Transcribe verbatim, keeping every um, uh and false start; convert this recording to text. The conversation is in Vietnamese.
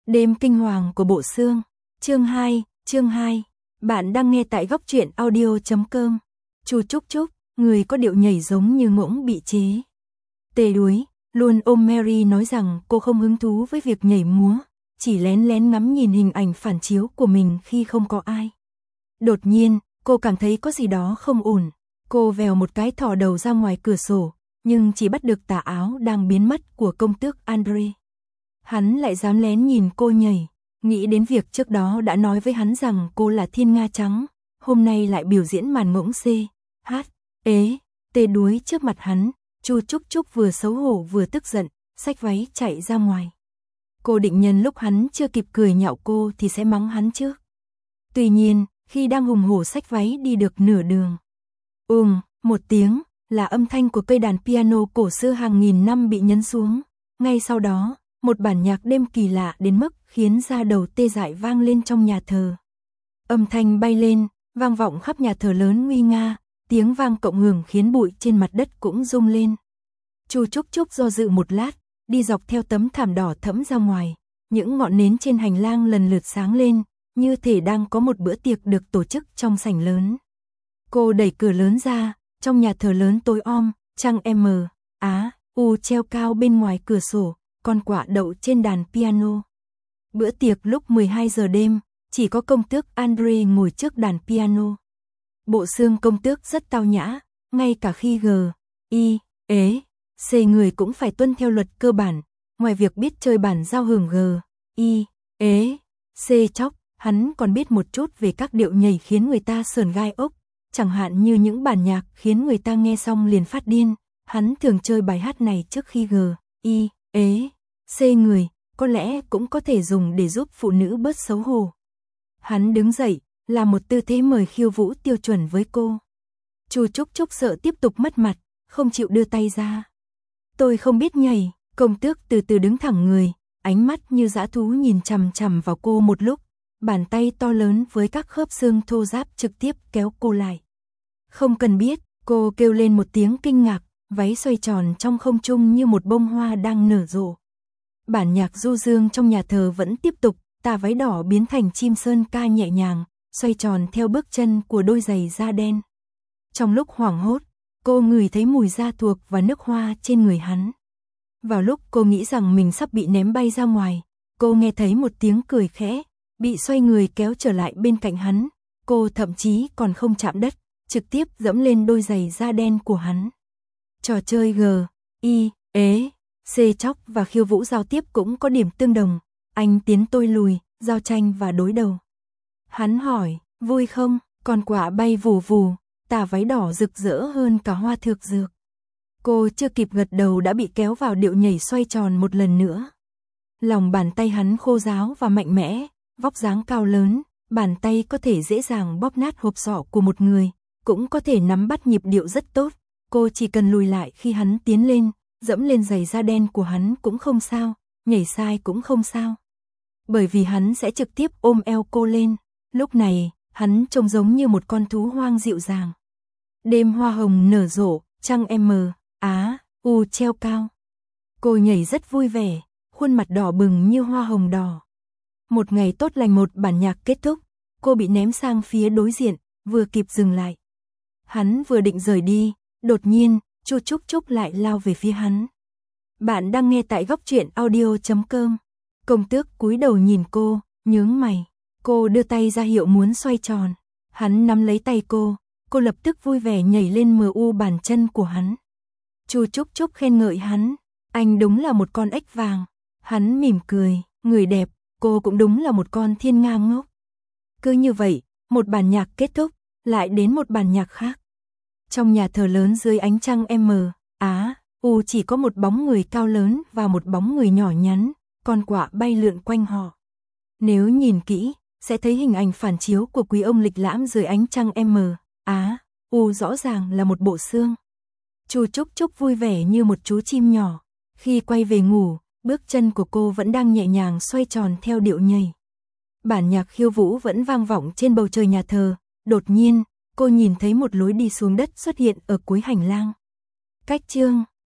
Đêm kinh hoàng của bộ xương. Chương hai, chương hai. Bạn đang nghe tại góc truyện audio chấm com. Chu Trúc Trúc, người có điệu nhảy giống như ngỗng bị chế. Tê đuối, luôn ôm Mary nói rằng cô không hứng thú với việc nhảy múa, chỉ lén lén ngắm nhìn hình ảnh phản chiếu của mình khi không có ai. Đột nhiên, cô cảm thấy có gì đó không ổn. Cô vèo một cái thò đầu ra ngoài cửa sổ, nhưng chỉ bắt được tà áo đang biến mất của công tước Andre. Hắn lại dám lén nhìn cô nhảy, nghĩ đến việc trước đó đã nói với hắn rằng cô là thiên nga trắng, hôm nay lại biểu diễn màn ngỗng C, H, ế, tê đuối trước mặt hắn. Chu Trúc Trúc vừa xấu hổ vừa tức giận, xách váy chạy ra ngoài. Cô định nhân lúc hắn chưa kịp cười nhạo cô thì sẽ mắng hắn trước. Tuy nhiên, khi đang hùng hổ xách váy đi được nửa đường, ùm, một tiếng, là âm thanh của cây đàn piano cổ xưa hàng nghìn năm bị nhấn xuống. Ngay sau đó, một bản nhạc đêm kỳ lạ đến mức khiến da đầu tê dại vang lên trong nhà thờ. Âm thanh bay lên, vang vọng khắp nhà thờ lớn nguy nga, tiếng vang cộng hưởng khiến bụi trên mặt đất cũng rung lên. Chu Trúc Trúc do dự một lát, đi dọc theo tấm thảm đỏ thẫm ra ngoài. Những ngọn nến trên hành lang lần lượt sáng lên, như thể đang có một bữa tiệc được tổ chức trong sảnh lớn. Cô đẩy cửa lớn ra, trong nhà thờ lớn tối om, trăng M, Á, U treo cao bên ngoài cửa sổ, con quạ đậu trên đàn piano. Bữa tiệc lúc mười hai giờ đêm, chỉ có công tước Andre ngồi trước đàn piano. Bộ xương công tước rất tao nhã, ngay cả khi G, I, ế, C người cũng phải tuân theo luật cơ bản, ngoài việc biết chơi bản giao hưởng G, I, ế, C chóc, hắn còn biết một chút về các điệu nhảy khiến người ta sởn gai ốc, chẳng hạn như những bản nhạc khiến người ta nghe xong liền phát điên. Hắn thường chơi bài hát này trước khi G, I, ế, C người, có lẽ cũng có thể dùng để giúp phụ nữ bớt xấu hổ. Hắn đứng dậy, là một tư thế mời khiêu vũ tiêu chuẩn với cô. Chu Trúc Trúc sợ tiếp tục mất mặt, không chịu đưa tay ra. Tôi không biết nhảy. Công tước từ từ đứng thẳng người, ánh mắt như dã thú nhìn chằm chằm vào cô một lúc, bàn tay to lớn với các khớp xương thô ráp trực tiếp kéo cô lại. Không cần biết, cô kêu lên một tiếng kinh ngạc, váy xoay tròn trong không trung như một bông hoa đang nở rộ. Bản nhạc du dương trong nhà thờ vẫn tiếp tục, tà váy đỏ biến thành chim sơn ca nhẹ nhàng, xoay tròn theo bước chân của đôi giày da đen. Trong lúc hoảng hốt, cô ngửi thấy mùi da thuộc và nước hoa trên người hắn. Vào lúc cô nghĩ rằng mình sắp bị ném bay ra ngoài, cô nghe thấy một tiếng cười khẽ, bị xoay người kéo trở lại bên cạnh hắn. Cô thậm chí còn không chạm đất, trực tiếp dẫm lên đôi giày da đen của hắn. Trò chơi G, I, ế, C chóc và khiêu vũ giao tiếp cũng có điểm tương đồng. Anh tiến tôi lùi, giao tranh và đối đầu. Hắn hỏi, vui không? Con quạ bay vù vù, tà váy đỏ rực rỡ hơn cả hoa thược dược. Cô chưa kịp gật đầu đã bị kéo vào điệu nhảy xoay tròn một lần nữa. Lòng bàn tay hắn khô ráo và mạnh mẽ, vóc dáng cao lớn, bàn tay có thể dễ dàng bóp nát hộp sọ của một người, cũng có thể nắm bắt nhịp điệu rất tốt. Cô chỉ cần lùi lại khi hắn tiến lên, dẫm lên giày da đen của hắn cũng không sao, nhảy sai cũng không sao. Bởi vì hắn sẽ trực tiếp ôm eo cô lên. Lúc này, hắn trông giống như một con thú hoang dịu dàng. Đêm hoa hồng nở rộ, trăng M, Á, U treo cao. Cô nhảy rất vui vẻ, khuôn mặt đỏ bừng như hoa hồng đỏ. Một ngày tốt lành, một bản nhạc kết thúc, cô bị ném sang phía đối diện, vừa kịp dừng lại. Hắn vừa định rời đi, đột nhiên, Chu Trúc Trúc lại lao về phía hắn. Bạn đang nghe tại góc truyện audio chấm com. Công tước cúi đầu nhìn cô, nhướng mày. Cô đưa tay ra hiệu muốn xoay tròn. Hắn nắm lấy tay cô, cô lập tức vui vẻ nhảy lên mờ u bàn chân của hắn. Chu Trúc Trúc khen ngợi hắn, anh đúng là một con ếch vàng. Hắn mỉm cười, người đẹp, cô cũng đúng là một con thiên nga ngốc. Cứ như vậy, một bản nhạc kết thúc, lại đến một bản nhạc khác. Trong nhà thờ lớn dưới ánh trăng M, Á, U chỉ có một bóng người cao lớn và một bóng người nhỏ nhắn, con quạ bay lượn quanh họ. Nếu nhìn kỹ, sẽ thấy hình ảnh phản chiếu của quý ông lịch lãm dưới ánh trăng M, Á, U rõ ràng là một bộ xương. Chu Trúc Trúc vui vẻ như một chú chim nhỏ. Khi quay về ngủ, bước chân của cô vẫn đang nhẹ nhàng xoay tròn theo điệu nhảy. Bản nhạc khiêu vũ vẫn vang vọng trên bầu trời nhà thờ. Đột nhiên, cô nhìn thấy một lối đi xuống đất xuất hiện ở cuối hành lang. Cách chương